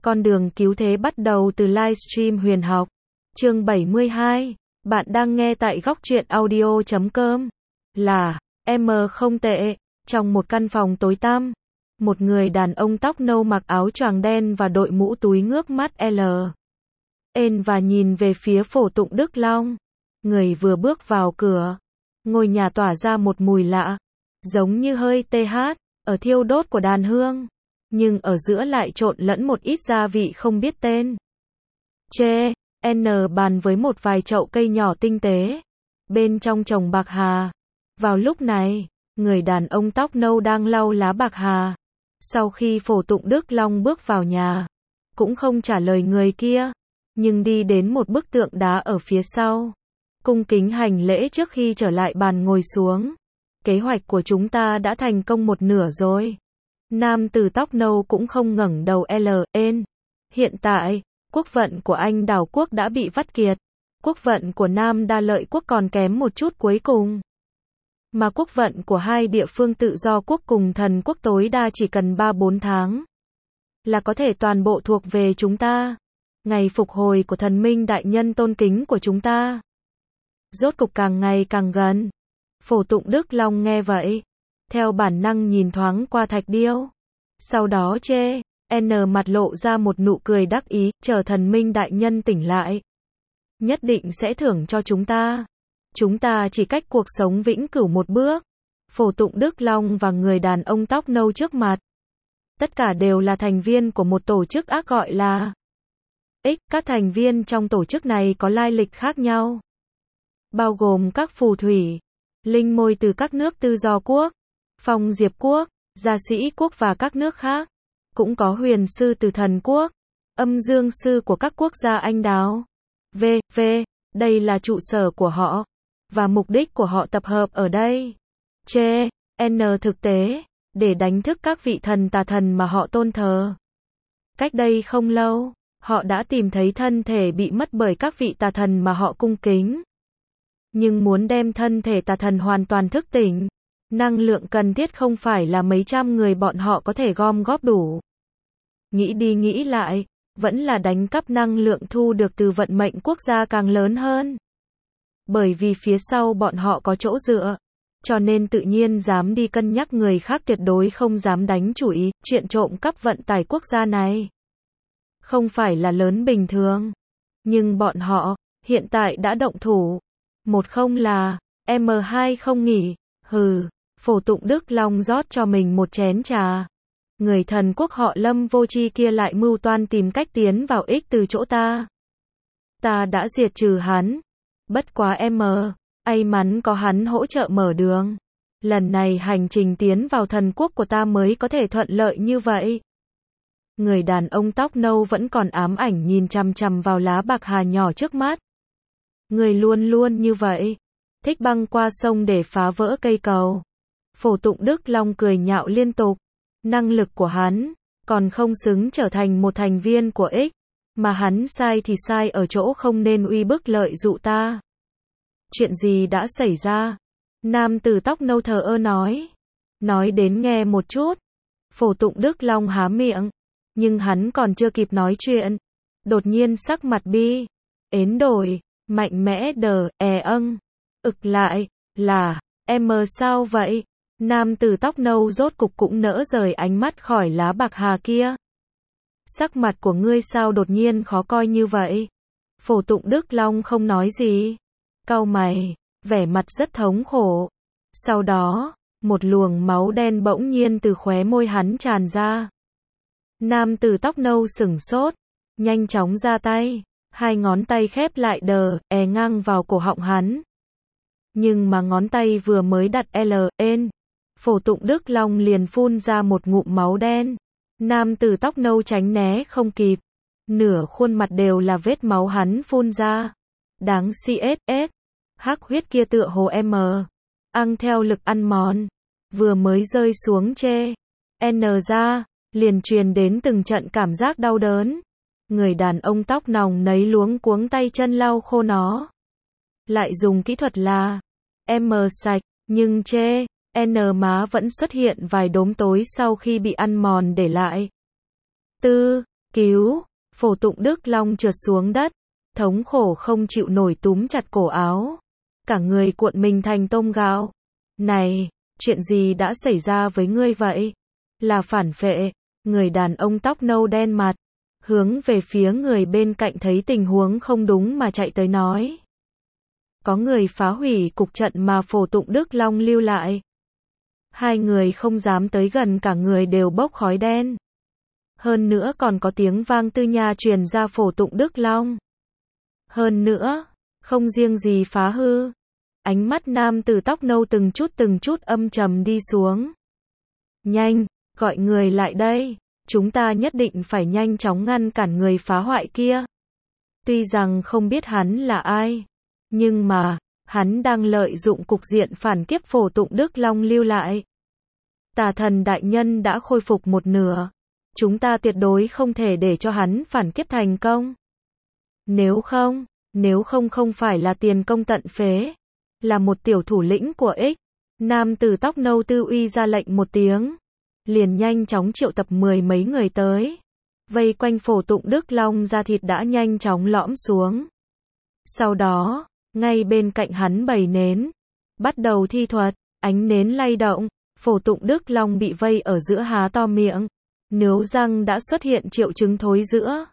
Con đường cứu thế bắt đầu từ livestream huyền học. Chương 72. Bạn đang nghe tại góc truyện audio.com. Là, em không tệ. Trong một căn phòng tối tăm, một người đàn ông tóc nâu mặc áo choàng đen và đội mũ túi ngước mắt và nhìn về phía Phổ Tụng Đức Long. Người vừa bước vào cửa, ngôi nhà tỏa ra một mùi lạ, giống như hơi TH ở thiêu đốt của đàn hương, nhưng ở giữa lại trộn lẫn một ít gia vị không biết tên. Bàn với một vài chậu cây nhỏ tinh tế, bên trong trồng bạc hà. Vào lúc này, người đàn ông tóc nâu đang lau lá bạc hà. Sau khi Phổ Tụng Đức Long bước vào nhà, cũng không trả lời người kia, nhưng đi đến một bức tượng đá ở phía sau, cung kính hành lễ trước khi trở lại bàn ngồi xuống. Kế hoạch của chúng ta đã thành công một nửa rồi. Nam tử tóc nâu cũng không ngẩng đầu Hiện tại, quốc vận của Anh Đảo quốc đã bị vắt kiệt. Quốc vận của Nam Đa Lợi quốc còn kém một chút cuối cùng. Mà quốc vận của hai địa phương tự do quốc cùng thần quốc tối đa chỉ cần 3-4 tháng là có thể toàn bộ thuộc về chúng ta. Ngày phục hồi của thần minh đại nhân tôn kính của chúng ta rốt cục càng ngày càng gần. Phổ Tụng Đức Long nghe vậy, theo bản năng nhìn thoáng qua thạch điêu. Sau đó mặt lộ ra một nụ cười đắc ý, chờ thần minh đại nhân tỉnh lại, nhất định sẽ thưởng cho chúng ta. Chúng ta chỉ cách cuộc sống vĩnh cửu một bước. Phổ Tụng Đức Long và người đàn ông tóc nâu trước mặt, tất cả đều là thành viên của một tổ chức ác gọi là X. Các thành viên trong tổ chức này có lai lịch khác nhau, bao gồm các phù thủy, linh môi từ các nước tự do quốc, phong diệp quốc, gia sĩ quốc và các nước khác. Cũng có huyền sư từ thần quốc, âm dương sư của các quốc gia anh đào. Đây là trụ sở của họ, và mục đích của họ tập hợp ở đây. Thực tế, để đánh thức các vị thần tà thần mà họ tôn thờ. Cách đây không lâu, họ đã tìm thấy thân thể bị mất bởi các vị tà thần mà họ cung kính. Nhưng muốn đem thân thể tà thần hoàn toàn thức tỉnh, năng lượng cần thiết không phải là mấy trăm người bọn họ có thể gom góp đủ. Nghĩ đi nghĩ lại, vẫn là đánh cắp năng lượng thu được từ vận mệnh quốc gia càng lớn hơn. Bởi vì phía sau bọn họ có chỗ dựa, cho nên tự nhiên dám đi cân nhắc, người khác tuyệt đối không dám đánh chủ ý. Chuyện trộm cắp vận tải quốc gia này không phải là lớn bình thường, nhưng bọn họ hiện tại đã động thủ. Một không là hai không nghỉ. Phổ Tụng Đức Long rót cho mình một chén trà. Người thần quốc họ Lâm vô tri kia lại mưu toan tìm cách tiến vào X từ chỗ ta. Ta đã diệt trừ hắn. Bất quá may mắn có hắn hỗ trợ mở đường. Lần này hành trình tiến vào thần quốc của ta mới có thể thuận lợi như vậy. Người đàn ông tóc nâu vẫn còn ám ảnh nhìn chằm chằm vào lá bạc hà nhỏ trước mắt. Người luôn luôn như vậy, thích băng qua sông để phá vỡ cây cầu. Phổ Tụng Đức Long cười nhạo liên tục. Năng lực của hắn còn không xứng trở thành một thành viên của X, mà hắn sai thì sai ở chỗ không nên uy bức lợi dụ ta. Chuyện gì đã xảy ra? Nam tử tóc nâu thờ ơ nói. Nói đến nghe một chút. Phổ Tụng Đức Long há miệng, nhưng hắn còn chưa kịp nói chuyện, đột nhiên sắc mặt đổi, mạnh mẽ lại, là, sao vậy? Nam tử tóc nâu rốt cục cũng nỡ rời ánh mắt khỏi lá bạc hà kia. Sắc mặt của ngươi sao đột nhiên khó coi như vậy? Phổ Tụng Đức Long không nói gì, cau mày, vẻ mặt rất thống khổ. Sau đó, một luồng máu đen bỗng nhiên từ khóe môi hắn tràn ra. Nam tử tóc nâu sửng sốt, nhanh chóng ra tay, hai ngón tay khép lại ngang vào cổ họng hắn. Nhưng mà ngón tay vừa mới đặt Phổ Tụng Đức Long liền phun ra một ngụm máu đen. Nam tử tóc nâu tránh né không kịp, nửa khuôn mặt đều là vết máu hắn phun ra. Đáng hắc huyết kia tựa hồ ăn theo lực ăn mòn, vừa mới rơi xuống ra, liền truyền đến từng trận cảm giác đau đớn. Người đàn ông tóc nòng nấy luống cuống tay chân lau khô nó, lại dùng kỹ thuật là sạch, nhưng má vẫn xuất hiện vài đốm tối sau khi bị ăn mòn để lại. Cứu, Phổ Tụng Đức Long trượt xuống đất, thống khổ không chịu nổi túm chặt cổ áo. Cả người cuộn mình thành tôm gạo. Này, chuyện gì đã xảy ra với ngươi vậy? Là phản phệ, người đàn ông tóc nâu đen mặt, hướng về phía người bên cạnh thấy tình huống không đúng mà chạy tới nói. Có người phá hủy cục trận mà Phổ Tụng Đức Long lưu lại. Hai người không dám tới gần, cả người đều bốc khói đen. Hơn nữa còn có tiếng vang tư nha truyền ra Phổ Tụng Đức Long. Hơn nữa, không riêng gì phá hư. Ánh mắt nam tử tóc nâu từng chút âm trầm đi xuống. Nhanh, gọi người lại đây. Chúng ta nhất định phải nhanh chóng ngăn cản người phá hoại kia. Tuy rằng không biết hắn là ai, nhưng mà, hắn đang lợi dụng cục diện phản kiếp Phổ Tụng Đức Long lưu lại. Tà thần đại nhân đã khôi phục một nửa. Chúng ta tuyệt đối không thể để cho hắn phản kiếp thành công. Nếu không không phải là tiền công tận phế. Là một tiểu thủ lĩnh của X. Nam tử tóc nâu tư uy ra lệnh một tiếng. Liền nhanh chóng triệu tập 10 mấy người tới. Vây quanh Phổ Tụng Đức Long, da thịt đã nhanh chóng lõm xuống. Sau đó, ngay bên cạnh hắn bày nến. Bắt đầu thi thuật, ánh nến lay động. Phổ Tụng Đức Long bị vây ở giữa há to miệng. Nếu răng đã xuất hiện triệu chứng thối giữa.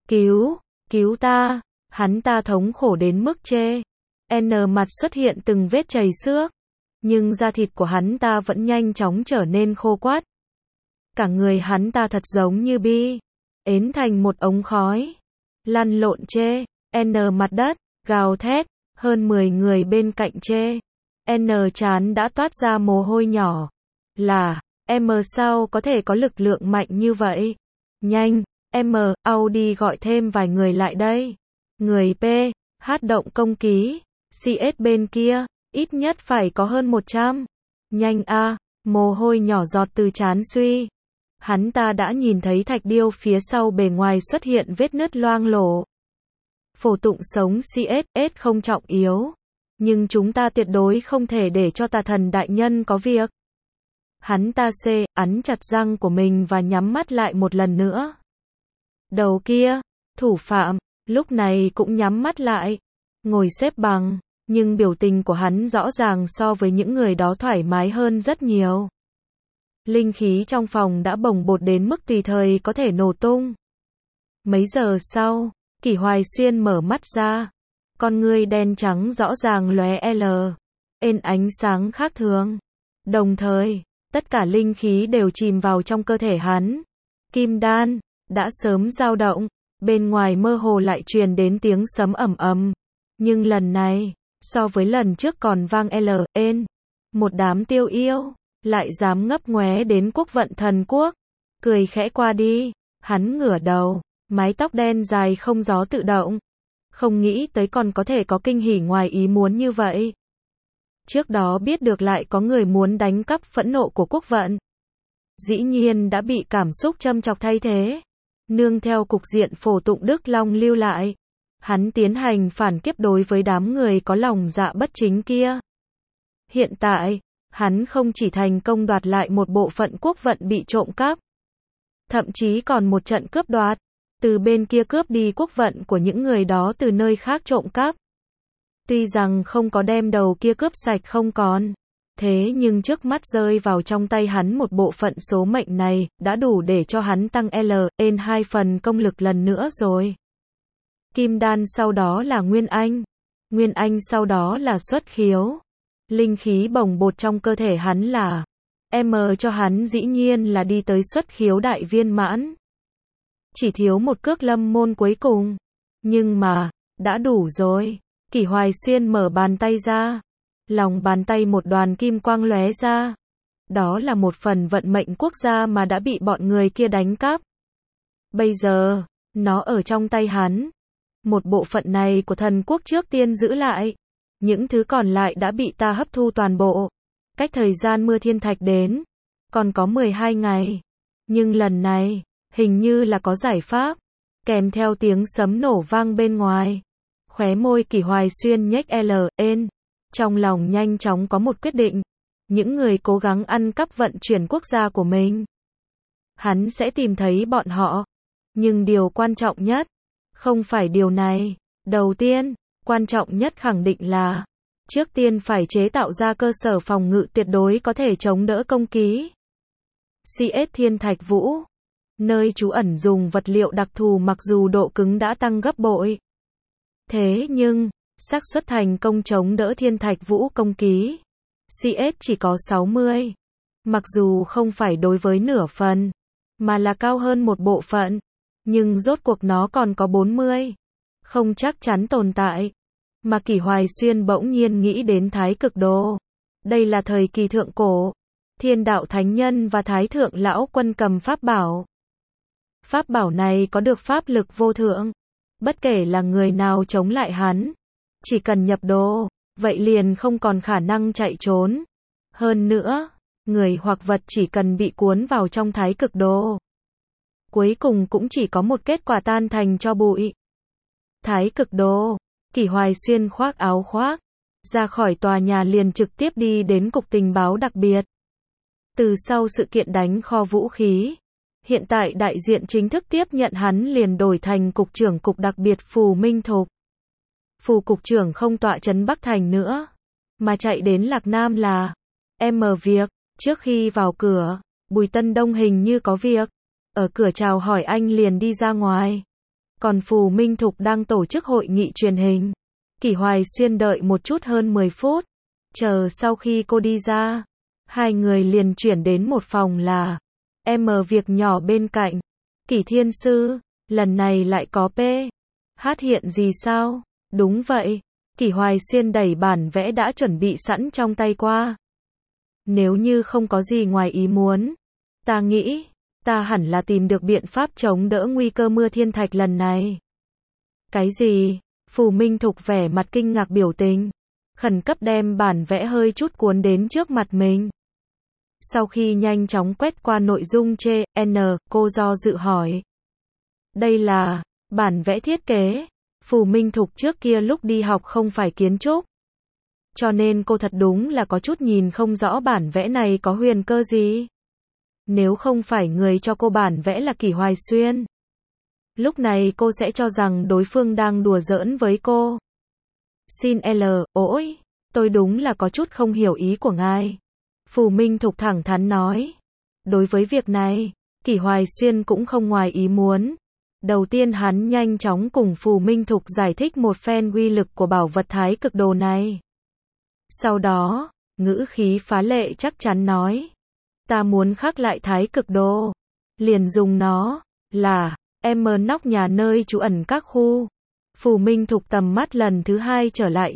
Cứu ta. Hắn ta thống khổ đến mức chê. Mặt xuất hiện từng vết chảy xước. Nhưng da thịt của hắn ta vẫn nhanh chóng trở nên khô quắt. Cả người hắn ta thật giống như bi ến thành một ống khói. Lăn lộn chê. Mặt đất, gào thét. Hơn 10 người bên cạnh chê. Trán đã toát ra mồ hôi nhỏ. Là, sao có thể có lực lượng mạnh như vậy? Nhanh, Audi gọi thêm vài người lại đây. Người P, hát động công ký. CS bên kia, ít nhất phải có hơn 100. Nhanh a, mồ hôi nhỏ giọt từ trán suy. Hắn ta đã nhìn thấy thạch điêu phía sau bề ngoài xuất hiện vết nứt loang lổ. Phổ Tụng sống CS không trọng yếu. Nhưng chúng ta tuyệt đối không thể để cho tà thần đại nhân có việc. Hắn ta ắn chặt răng của mình và nhắm mắt lại một lần nữa. Đầu kia, thủ phạm, lúc này cũng nhắm mắt lại. Ngồi xếp bằng, nhưng biểu tình của hắn rõ ràng so với những người đó thoải mái hơn rất nhiều. Linh khí trong phòng đã bồng bột đến mức tùy thời có thể nổ tung. Mấy giờ sau, Kỷ Hoài Xuyên mở mắt ra. Con ngươi đen trắng rõ ràng lóe ánh sáng khác thường. Đồng thời, tất cả linh khí đều chìm vào trong cơ thể hắn. Kim đan đã sớm dao động, bên ngoài mơ hồ lại truyền đến tiếng sấm ầm ầm. Nhưng lần này, so với lần trước còn vang một đám tiêu yêu, lại dám ngấp ngoé đến Quốc Vận Thần Quốc. Cười khẽ qua đi, hắn ngửa đầu, mái tóc đen dài không gió tự động. Không nghĩ tới còn có thể có kinh hỉ ngoài ý muốn như vậy. Trước đó biết được lại có người muốn đánh cắp phẫn nộ của Quốc Vận. Dĩ nhiên đã bị cảm xúc châm chọc thay thế. Nương theo cục diện Phổ Tụng Đức Long lưu lại. Hắn tiến hành phản kiếp đối với đám người có lòng dạ bất chính kia. Hiện tại, hắn không chỉ thành công đoạt lại một bộ phận Quốc Vận bị trộm cắp. Thậm chí còn một trận cướp đoạt. Từ bên kia cướp đi Quốc Vận của những người đó từ nơi khác trộm cắp. Tuy rằng không có đem đầu kia cướp sạch không còn. Thế nhưng trước mắt rơi vào trong tay hắn một bộ phận số mệnh này, đã đủ để cho hắn tăng 2 phần công lực lần nữa rồi. Kim đan sau đó là Nguyên Anh. Nguyên Anh sau đó là Xuất Khiếu. Linh khí bồng bột trong cơ thể hắn là cho hắn dĩ nhiên là đi tới Xuất Khiếu đại viên mãn. Chỉ thiếu một cước lâm môn cuối cùng. Nhưng mà, đã đủ rồi. Kỷ Hoài Xuyên mở bàn tay ra. Lòng bàn tay một đoàn kim quang lóe ra. Đó là một phần vận mệnh quốc gia mà đã bị bọn người kia đánh cắp. Bây giờ, nó ở trong tay hắn. Một bộ phận này của thần quốc trước tiên giữ lại. Những thứ còn lại đã bị ta hấp thu toàn bộ. Cách thời gian mưa thiên thạch đến, còn có 12 ngày. Nhưng lần này, hình như là có giải pháp. Kèm theo tiếng sấm nổ vang bên ngoài. Khóe môi Kỷ Hoài Xuyên nhếch trong lòng nhanh chóng có một quyết định. Những người cố gắng ăn cắp vận chuyển quốc gia của mình. Hắn sẽ tìm thấy bọn họ. Nhưng điều quan trọng nhất, không phải điều này. Đầu tiên, quan trọng nhất khẳng định là, trước tiên phải chế tạo ra cơ sở phòng ngự tuyệt đối có thể chống đỡ công kích. CS Thiên Thạch Vũ, nơi trú ẩn dùng vật liệu đặc thù mặc dù độ cứng đã tăng gấp bội. Thế nhưng, xác suất thành công chống đỡ Thiên Thạch Vũ công kích CS chỉ có 60. Mặc dù không phải đối với nửa phần, mà là cao hơn một bộ phận, nhưng rốt cuộc nó còn có 40. Không chắc chắn tồn tại. Mà Kỷ Hoài Xuyên bỗng nhiên nghĩ đến Thái Cực Đồ. Đây là thời kỳ thượng cổ. Thiên đạo thánh nhân và Thái thượng lão quân cầm pháp bảo. Pháp bảo này có được pháp lực vô thượng. Bất kể là người nào chống lại hắn, chỉ cần nhập đồ, vậy liền không còn khả năng chạy trốn. Hơn nữa, người hoặc vật chỉ cần bị cuốn vào trong Thái Cực Đồ, cuối cùng cũng chỉ có một kết quả tan thành tro bụi. Thái Cực Đồ. Kỷ Hoài Xuyên khoác áo khoác, ra khỏi tòa nhà liền trực tiếp đi đến cục tình báo đặc biệt. Từ sau sự kiện đánh kho vũ khí, hiện tại đại diện chính thức tiếp nhận hắn liền đổi thành cục trưởng cục đặc biệt Phù Minh Thục. Phù cục trưởng không tọa trấn Bắc Thành nữa, mà chạy đến Lạc Nam là việc. Trước khi vào cửa, Bùi Tân Đông hình như có việc, ở cửa chào hỏi anh liền đi ra ngoài. Còn Phù Minh Thục đang tổ chức hội nghị truyền hình. Kỷ Hoài Xuyên đợi một chút hơn 10 phút. Chờ sau khi cô đi ra, hai người liền chuyển đến một phòng là việc nhỏ bên cạnh. Kỷ Thiên Sư, lần này lại có hát hiện gì sao? Đúng vậy. Kỷ Hoài Xuyên đẩy bản vẽ đã chuẩn bị sẵn trong tay qua. Nếu như không có gì ngoài ý muốn, ta nghĩ ta hẳn là tìm được biện pháp chống đỡ nguy cơ mưa thiên thạch lần này. Cái gì? Phù Minh Thục vẻ mặt kinh ngạc biểu tình, khẩn cấp đem bản vẽ hơi chút cuốn đến trước mặt mình. Sau khi nhanh chóng quét qua nội dung cô do dự hỏi. Đây là bản vẽ thiết kế. Phù Minh Thục trước kia lúc đi học không phải kiến trúc, cho nên cô thật đúng là có chút nhìn không rõ bản vẽ này có huyền cơ gì. Nếu không phải người cho cô bản vẽ là Kỷ Hoài Xuyên, lúc này cô sẽ cho rằng đối phương đang đùa giỡn với cô. Xin ôi, tôi đúng là có chút không hiểu ý của ngài. Phù Minh Thục thẳng thắn nói. Đối với việc này, Kỷ Hoài Xuyên cũng không ngoài ý muốn. Đầu tiên hắn nhanh chóng cùng Phù Minh Thục giải thích một phen uy lực của bảo vật Thái Cực Đồ này. Sau đó, ngữ khí phá lệ chắc chắn nói. Ta muốn khắc lại Thái Cực Đồ, liền dùng nó, là nóc nhà nơi trú ẩn các khu. Phù Minh Thục tầm mắt lần thứ hai trở lại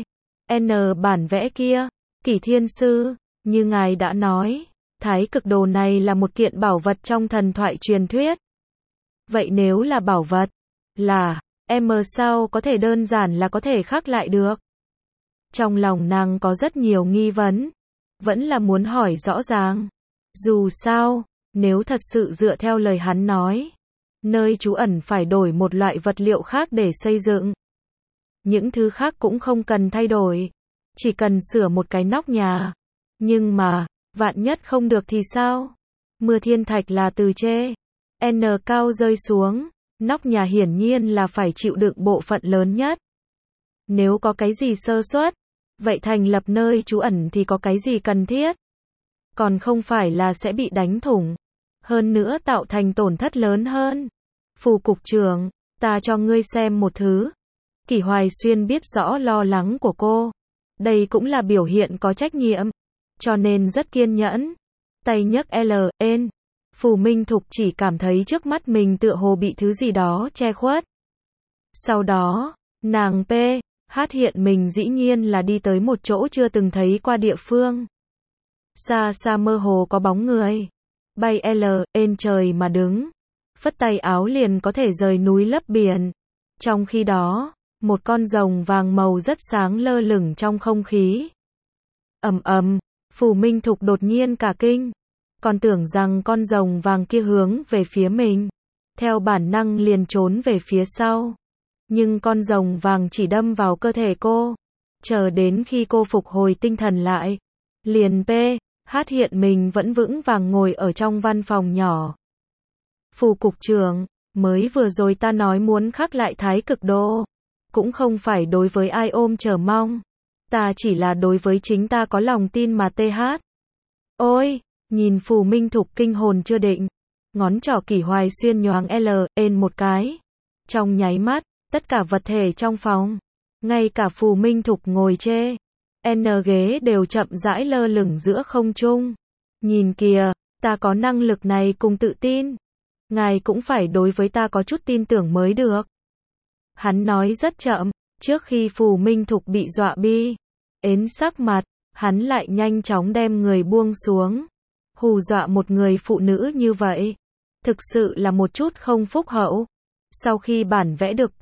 bản vẽ kia. Kỷ Thiên Sư, như ngài đã nói, Thái Cực Đồ này là một kiện bảo vật trong thần thoại truyền thuyết. Vậy nếu là bảo vật, là sao có thể đơn giản là có thể khắc lại được? Trong lòng nàng có rất nhiều nghi vấn, vẫn là muốn hỏi rõ ràng. Dù sao, nếu thật sự dựa theo lời hắn nói, nơi trú ẩn phải đổi một loại vật liệu khác để xây dựng. Những thứ khác cũng không cần thay đổi, chỉ cần sửa một cái nóc nhà. Nhưng mà, vạn nhất không được thì sao? Mưa thiên thạch là từ cao rơi xuống, nóc nhà hiển nhiên là phải chịu đựng bộ phận lớn nhất. Nếu có cái gì sơ suất, vậy thành lập nơi trú ẩn thì có cái gì cần thiết? Còn không phải là sẽ bị đánh thủng, hơn nữa tạo thành tổn thất lớn hơn. Phù cục trưởng, ta cho ngươi xem một thứ. Kỷ Hoài Xuyên biết rõ lo lắng của cô. Đây cũng là biểu hiện có trách nhiệm, cho nên rất kiên nhẫn. Tay nhấc Phù Minh Thục chỉ cảm thấy trước mắt mình tựa hồ bị thứ gì đó che khuất. Sau đó, nàng hát hiện mình dĩ nhiên là đi tới một chỗ chưa từng thấy qua địa phương. Xa xa mơ hồ có bóng người, bay trời mà đứng, phất tay áo liền có thể rời núi lấp biển. Trong khi đó, một con rồng vàng màu rất sáng lơ lửng trong không khí. Phù Minh Thục đột nhiên cả kinh, còn tưởng rằng con rồng vàng kia hướng về phía mình, theo bản năng liền trốn về phía sau. Nhưng con rồng vàng chỉ đâm vào cơ thể cô, chờ đến khi cô phục hồi tinh thần lại, liền hát hiện mình vẫn vững vàng ngồi ở trong văn phòng nhỏ. Phù cục trưởng, Mới vừa rồi ta nói muốn khắc lại thái cực đồ. Cũng không phải đối với ai ôm chờ mong. Ta chỉ là đối với chính ta có lòng tin mà TH. Ôi, nhìn Phù Minh Thục kinh hồn chưa định. Ngón trỏ Kỷ Hoài Xuyên nhoáng lên một cái. Trong nháy mắt, tất cả vật thể trong phòng, ngay cả Phù Minh Thục ngồi chê ghế đều chậm rãi lơ lửng giữa không trung. Nhìn kìa, ta có năng lực này cùng tự tin. Ngài cũng phải đối với ta có chút tin tưởng mới được. Hắn nói rất chậm, trước khi Phù Minh Thục bị dọa bi ến sắc mặt, hắn lại nhanh chóng đem người buông xuống. Hù dọa một người phụ nữ như vậy, thực sự là một chút không phúc hậu. Sau khi bản vẽ được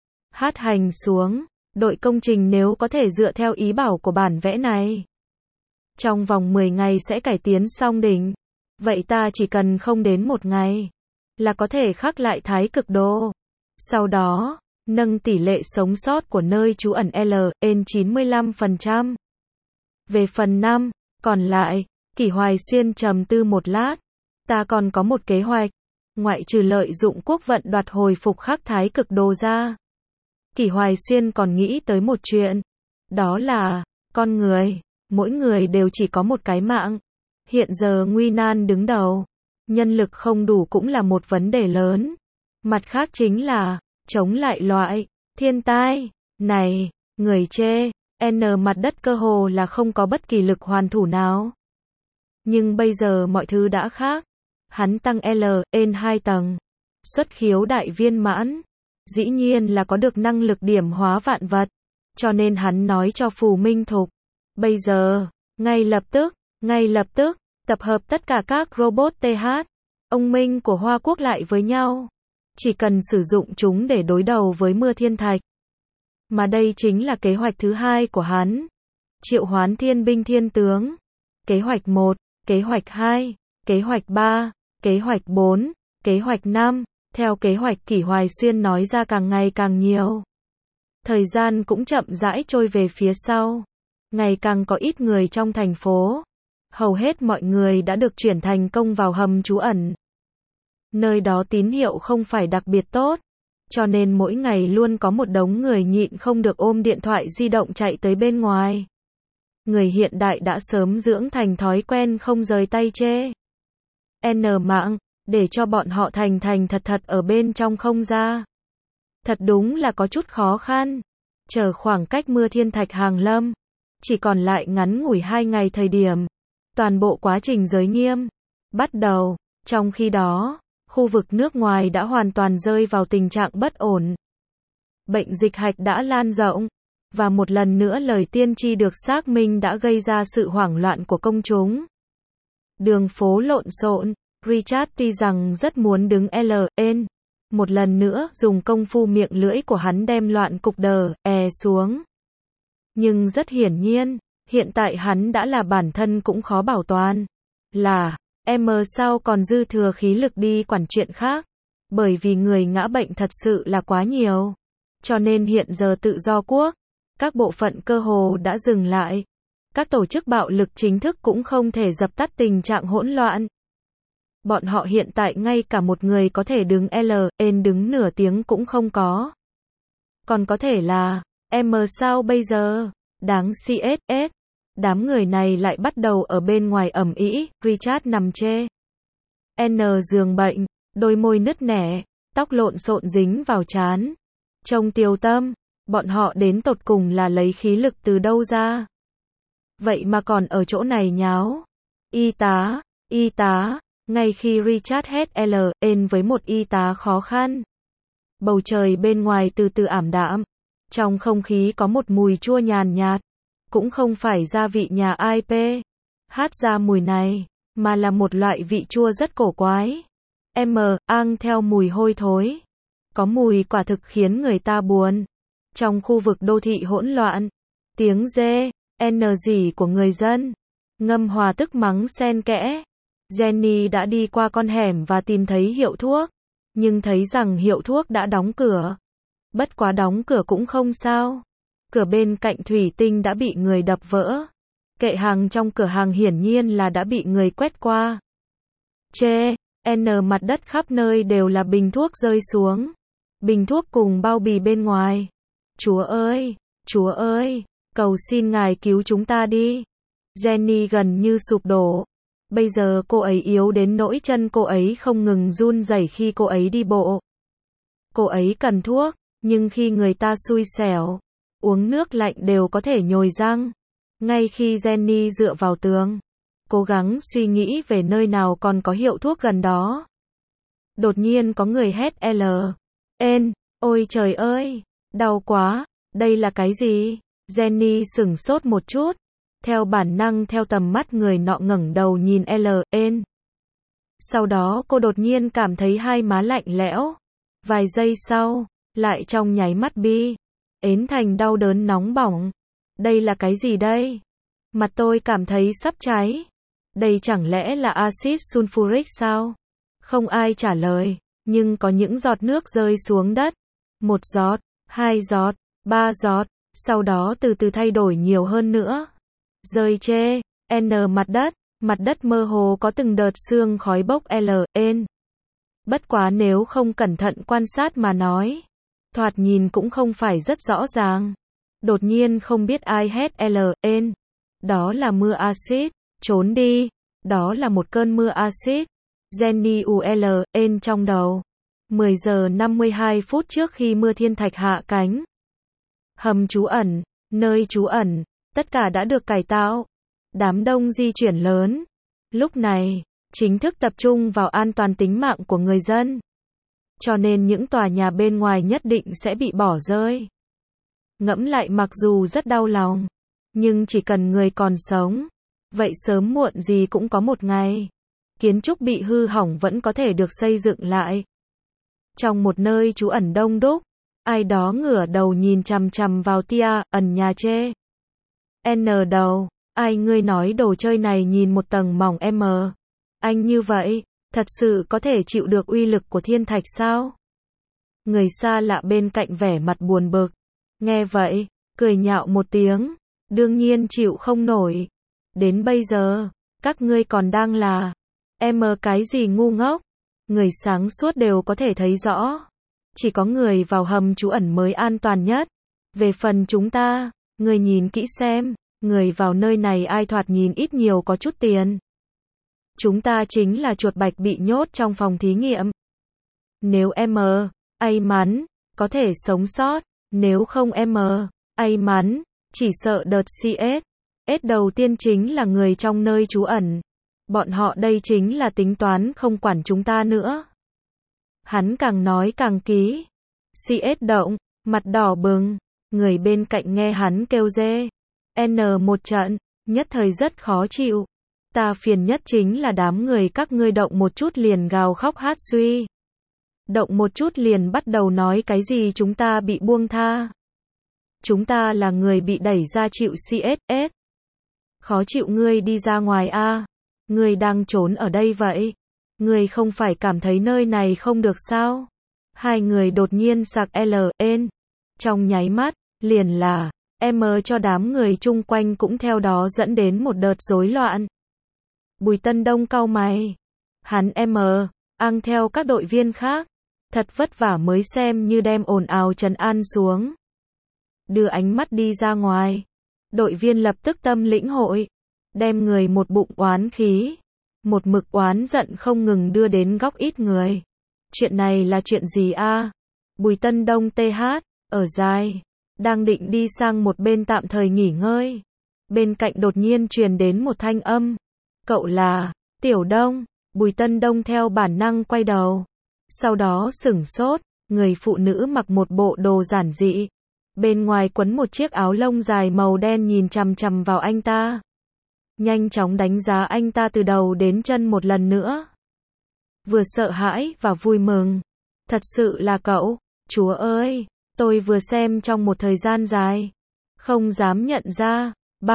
hành xuống, đội công trình nếu có thể dựa theo ý bảo của bản vẽ này, trong vòng 10 ngày sẽ cải tiến xong đỉnh. Vậy ta chỉ cần không đến 1 ngày, là có thể khắc lại thái cực đồ. Sau đó, nâng tỷ lệ sống sót của nơi trú ẩn lên 95%. Về phần 5, còn lại, Kỷ Hoài Xuyên trầm tư một lát. Ta còn có một kế hoạch. Ngoại trừ lợi dụng quốc vận đoạt hồi phục khắc thái cực đồ ra, Kỷ Hoài Xuyên còn nghĩ tới một chuyện. Đó là, con người, mỗi người đều chỉ có một cái mạng. Hiện giờ nguy nan đứng đầu, nhân lực không đủ cũng là một vấn đề lớn. Mặt khác chính là, chống lại loại thiên tai này, người chê mặt đất cơ hồ là không có bất kỳ lực hoàn thủ nào. Nhưng bây giờ mọi thứ đã khác. Hắn tăng lên 2 tầng, xuất khiếu đại viên mãn, dĩ nhiên là có được năng lực điểm hóa vạn vật. Cho nên hắn nói cho Phù Minh Thục, bây giờ, ngay lập tức, tập hợp tất cả các robot TH, ông Minh của Hoa Quốc lại với nhau. Chỉ cần sử dụng chúng để đối đầu với mưa thiên thạch. Mà đây chính là kế hoạch thứ 2 của hắn. Triệu hoán thiên binh thiên tướng. Kế hoạch 1, kế hoạch 2, kế hoạch 3, kế hoạch 4, kế hoạch 5, theo kế hoạch Kỷ Hoài Xuyên nói ra càng ngày càng nhiều. Thời gian cũng chậm rãi trôi về phía sau. Ngày càng có ít người trong thành phố. Hầu hết mọi người đã được chuyển thành công vào hầm trú ẩn. Nơi đó tín hiệu không phải đặc biệt tốt. Cho nên mỗi ngày luôn có một đống người nhịn không được ôm điện thoại di động chạy tới bên ngoài. Người hiện đại đã sớm dưỡng thành thói quen không rời tay chê mạng, để cho bọn họ thành thật ở bên trong không ra. Thật đúng là có chút khó khăn. Chờ khoảng cách mưa thiên thạch hàng lâm, chỉ còn lại ngắn ngủi 2 ngày thời điểm. Toàn bộ quá trình giới nghiêm bắt đầu. Trong khi đó, khu vực nước ngoài đã hoàn toàn rơi vào tình trạng bất ổn. Bệnh dịch hạch đã lan rộng. Và một lần nữa lời tiên tri được xác minh đã gây ra sự hoảng loạn của công chúng. Đường phố lộn xộn. Richard tuy rằng rất muốn đứng lên. Một lần nữa dùng công phu miệng lưỡi của hắn đem loạn cục đờ xuống. Nhưng rất hiển nhiên, hiện tại hắn đã là bản thân cũng khó bảo toàn. Là, sao còn dư thừa khí lực đi quản chuyện khác. Bởi vì người ngã bệnh thật sự là quá nhiều. Cho nên hiện giờ tự do quốc, các bộ phận cơ hồ đã dừng lại. Các tổ chức bạo lực chính thức cũng không thể dập tắt tình trạng hỗn loạn. Bọn họ hiện tại ngay cả một người có thể đứng đứng nửa tiếng cũng không có. Còn có thể là, sao bây giờ? Đáng CSS. Đám người này lại bắt đầu ở bên ngoài ầm ĩ. Richard nằm chê giường bệnh, đôi môi nứt nẻ, tóc lộn xộn dính vào trán. Trông tiêu tâm, bọn họ đến tột cùng là lấy khí lực từ đâu ra? Vậy mà còn ở chỗ này nháo. Y tá, ngay khi Richard hét lên với một y tá khó khăn. Bầu trời bên ngoài từ từ ảm đạm. Trong không khí có một mùi chua nhàn nhạt. Cũng không phải gia vị nhà IP hát ra mùi này, mà là một loại vị chua rất cổ quái. Ang theo mùi hôi thối. Có mùi quả thực khiến người ta buồn. Trong khu vực đô thị hỗn loạn, tiếng rỉ của người dân, ngâm hòa tức mắng xen kẽ. Jenny đã đi qua con hẻm và tìm thấy hiệu thuốc, nhưng thấy rằng hiệu thuốc đã đóng cửa. Bất quá đóng cửa cũng không sao. Cửa bên cạnh thủy tinh đã bị người đập vỡ. Kệ hàng trong cửa hàng hiển nhiên là đã bị người quét qua. Mặt đất khắp nơi đều là bình thuốc rơi xuống. Bình thuốc cùng bao bì bên ngoài. Chúa ơi, cầu xin ngài cứu chúng ta đi. Jenny gần như sụp đổ. Bây giờ cô ấy yếu đến nỗi chân cô ấy không ngừng run rẩy khi cô ấy đi bộ. Cô ấy cần thuốc, nhưng khi người ta xui xẻo, uống nước lạnh đều có thể nhồi răng. Ngay khi Jenny dựa vào tường, cố gắng suy nghĩ về nơi nào còn có hiệu thuốc gần đó. Đột nhiên có người hét N. Ôi trời ơi, đau quá, đây là cái gì? Jenny sửng sốt một chút. Theo bản năng theo tầm mắt người nọ ngẩng đầu nhìn N. Sau đó cô đột nhiên cảm thấy hai má lạnh lẽo. Vài giây sau, lại trong nháy mắt ến thành đau đớn nóng bỏng. Đây là cái gì đây? Mặt tôi cảm thấy sắp cháy. Đây chẳng lẽ là axit sulfuric sao? Không ai trả lời, nhưng có những giọt nước rơi xuống đất. 1 giọt, 2 giọt, 3 giọt, sau đó từ từ thay đổi nhiều hơn nữa. Rơi mặt đất mơ hồ có từng đợt sương khói bốc N. Bất quá nếu không cẩn thận quan sát mà nói, thoạt nhìn cũng không phải rất rõ ràng. Đột nhiên không biết ai hét N. Đó là mưa axit, trốn đi, đó là một cơn mưa axit. Jenny N trong đầu. 10 giờ 52 phút trước khi mưa thiên thạch hạ cánh. Hầm trú ẩn, nơi trú ẩn, tất cả đã được cải tạo. Đám đông di chuyển lớn. Lúc này, chính thức tập trung vào an toàn tính mạng của người dân. Cho nên những tòa nhà bên ngoài nhất định sẽ bị bỏ rơi. Ngẫm lại mặc dù rất đau lòng, nhưng chỉ cần người còn sống, vậy sớm muộn gì cũng có một ngày, kiến trúc bị hư hỏng vẫn có thể được xây dựng lại. Trong một nơi trú ẩn đông đúc, ai đó ngửa đầu nhìn chằm chằm vào tia ẩn nhà chê. N đầu, ai ngươi nói đồ chơi này nhìn một tầng mỏng M. Anh như vậy, thật sự có thể chịu được uy lực của thiên thạch sao? Người xa lạ bên cạnh vẻ mặt buồn bực. Nghe vậy, cười nhạo một tiếng. Đương nhiên chịu không nổi. Đến bây giờ, các ngươi còn đang là cái gì ngu ngốc? Người sáng suốt đều có thể thấy rõ. Chỉ có người vào hầm trú ẩn mới an toàn nhất. Về phần chúng ta, người nhìn kỹ xem, người vào nơi này ai thoạt nhìn ít nhiều có chút tiền. Chúng ta chính là chuột bạch bị nhốt trong phòng thí nghiệm. Nếu may mắn, có thể sống sót. Nếu không may mắn, chỉ sợ đợt CS đầu tiên chính là người trong nơi trú ẩn. Bọn họ đây chính là tính toán không quản chúng ta nữa. Hắn càng nói càng ký. CS động, mặt đỏ bừng. Người bên cạnh nghe hắn kêu dê. Một trận, nhất thời rất khó chịu. Ta phiền nhất chính là đám người các ngươi động một chút liền gào khóc hát suy. Động một chút liền bắt đầu nói cái gì chúng ta bị buông tha. Chúng ta là người bị đẩy ra chịu CSS. Khó chịu ngươi đi ra ngoài a. Ngươi đang trốn ở đây vậy. Ngươi không phải cảm thấy nơi này không được sao? Hai người đột nhiên sặc LN. Trong nháy mắt, liền là cho đám người chung quanh cũng theo đó dẫn đến một đợt rối loạn. Bùi Tân Đông cau mày. Hắn ăn theo các đội viên khác. Thật vất vả mới xem như đem ồn ào trấn an xuống. Đưa ánh mắt đi ra ngoài. Đội viên lập tức tâm lĩnh hội. Đem người một bụng oán khí. Một mực oán giận không ngừng đưa đến góc ít người. Chuyện này là chuyện gì a? Bùi Tân Đông TH, ở dài. Đang định đi sang một bên tạm thời nghỉ ngơi. Bên cạnh đột nhiên truyền đến một thanh âm. Cậu là Tiểu Đông. Bùi Tân Đông theo bản năng quay đầu. Sau đó sửng sốt. Người phụ nữ mặc một bộ đồ giản dị. Bên ngoài quấn một chiếc áo lông dài màu đen nhìn chằm chằm vào anh ta. Nhanh chóng đánh giá anh ta từ đầu đến chân một lần nữa. Vừa sợ hãi và vui mừng. Thật sự là cậu, chúa ơi, tôi vừa xem trong một thời gian dài. Không dám nhận ra,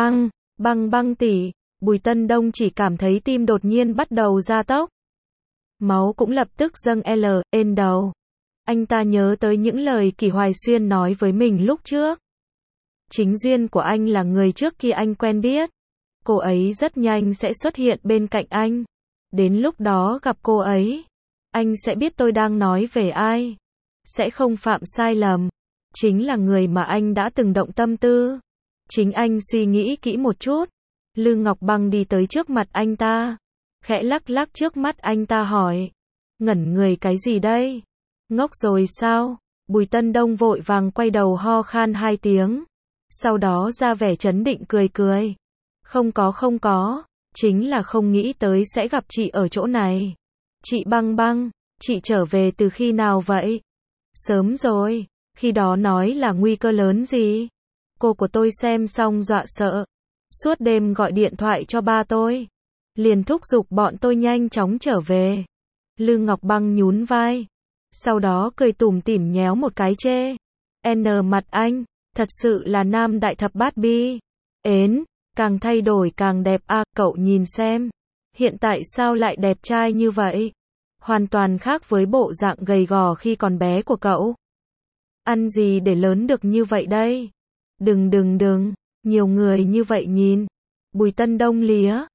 băng tỷ, Bùi Tân Đông chỉ cảm thấy tim đột nhiên bắt đầu gia tốc. Máu cũng lập tức dâng lên đầu. Anh ta nhớ tới những lời Kỷ Hoài Xuyên nói với mình lúc trước. Chính duyên của anh là người trước khi anh quen biết. Cô ấy rất nhanh sẽ xuất hiện bên cạnh anh. Đến lúc đó gặp cô ấy, anh sẽ biết tôi đang nói về ai. Sẽ không phạm sai lầm. Chính là người mà anh đã từng động tâm tư. Chính anh suy nghĩ kỹ một chút. Lư Ngọc Băng đi tới trước mặt anh ta. Khẽ lắc lắc trước mắt anh ta hỏi. Ngẩn người cái gì đây? Ngốc rồi sao? Bùi Tân Đông vội vàng quay đầu ho khan 2 tiếng. Sau đó ra vẻ trấn định cười cười. Không có. Chính là không nghĩ tới sẽ gặp chị ở chỗ này. Chị Băng Băng, chị trở về từ khi nào vậy? Sớm rồi, khi đó nói là nguy cơ lớn gì? Cô của tôi xem xong dọa sợ. Suốt đêm gọi điện thoại cho ba tôi. Liền thúc giục bọn tôi nhanh chóng trở về. Lư Ngọc Băng nhún vai. Sau đó cười tủm tỉm nhéo một cái chê. N mặt anh, thật sự là nam đại thập bát bi. Ến, càng thay đổi càng đẹp à, cậu nhìn xem. Hiện tại sao lại đẹp trai như vậy? Hoàn toàn khác với bộ dạng gầy gò khi còn bé của cậu. Ăn gì để lớn được như vậy đây? Đừng, nhiều người như vậy nhìn. Bùi Tân Đông lía,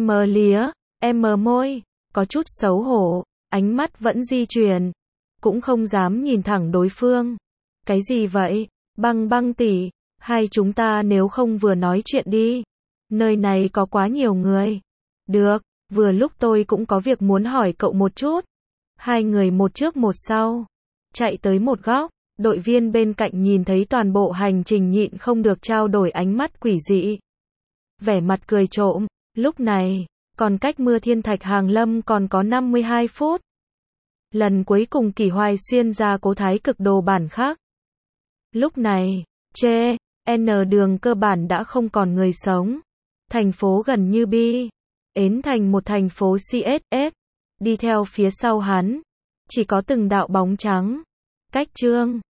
em môi, có chút xấu hổ, ánh mắt vẫn di chuyển. Cũng không dám nhìn thẳng đối phương. Cái gì vậy? Băng Băng tỷ, hai chúng ta nếu không vừa nói chuyện đi. Nơi này có quá nhiều người. Được, vừa lúc tôi cũng có việc muốn hỏi cậu một chút. Hai người một trước một sau. Chạy tới một góc, đội viên bên cạnh nhìn thấy toàn bộ hành trình nhịn không được trao đổi ánh mắt quỷ dị. Vẻ mặt cười trộm, lúc này, còn cách Mưa Thiên Thạch Hàng Lâm còn có 52 phút. Lần cuối cùng Kỷ Hoài Xuyên ra Cố Thái Cực đồ bản khác. Lúc này, N đường cơ bản đã không còn người sống. Thành phố gần như bi. Ến thành một thành phố CSS. Đi theo phía sau hắn, chỉ có từng đạo bóng trắng. Cách Trương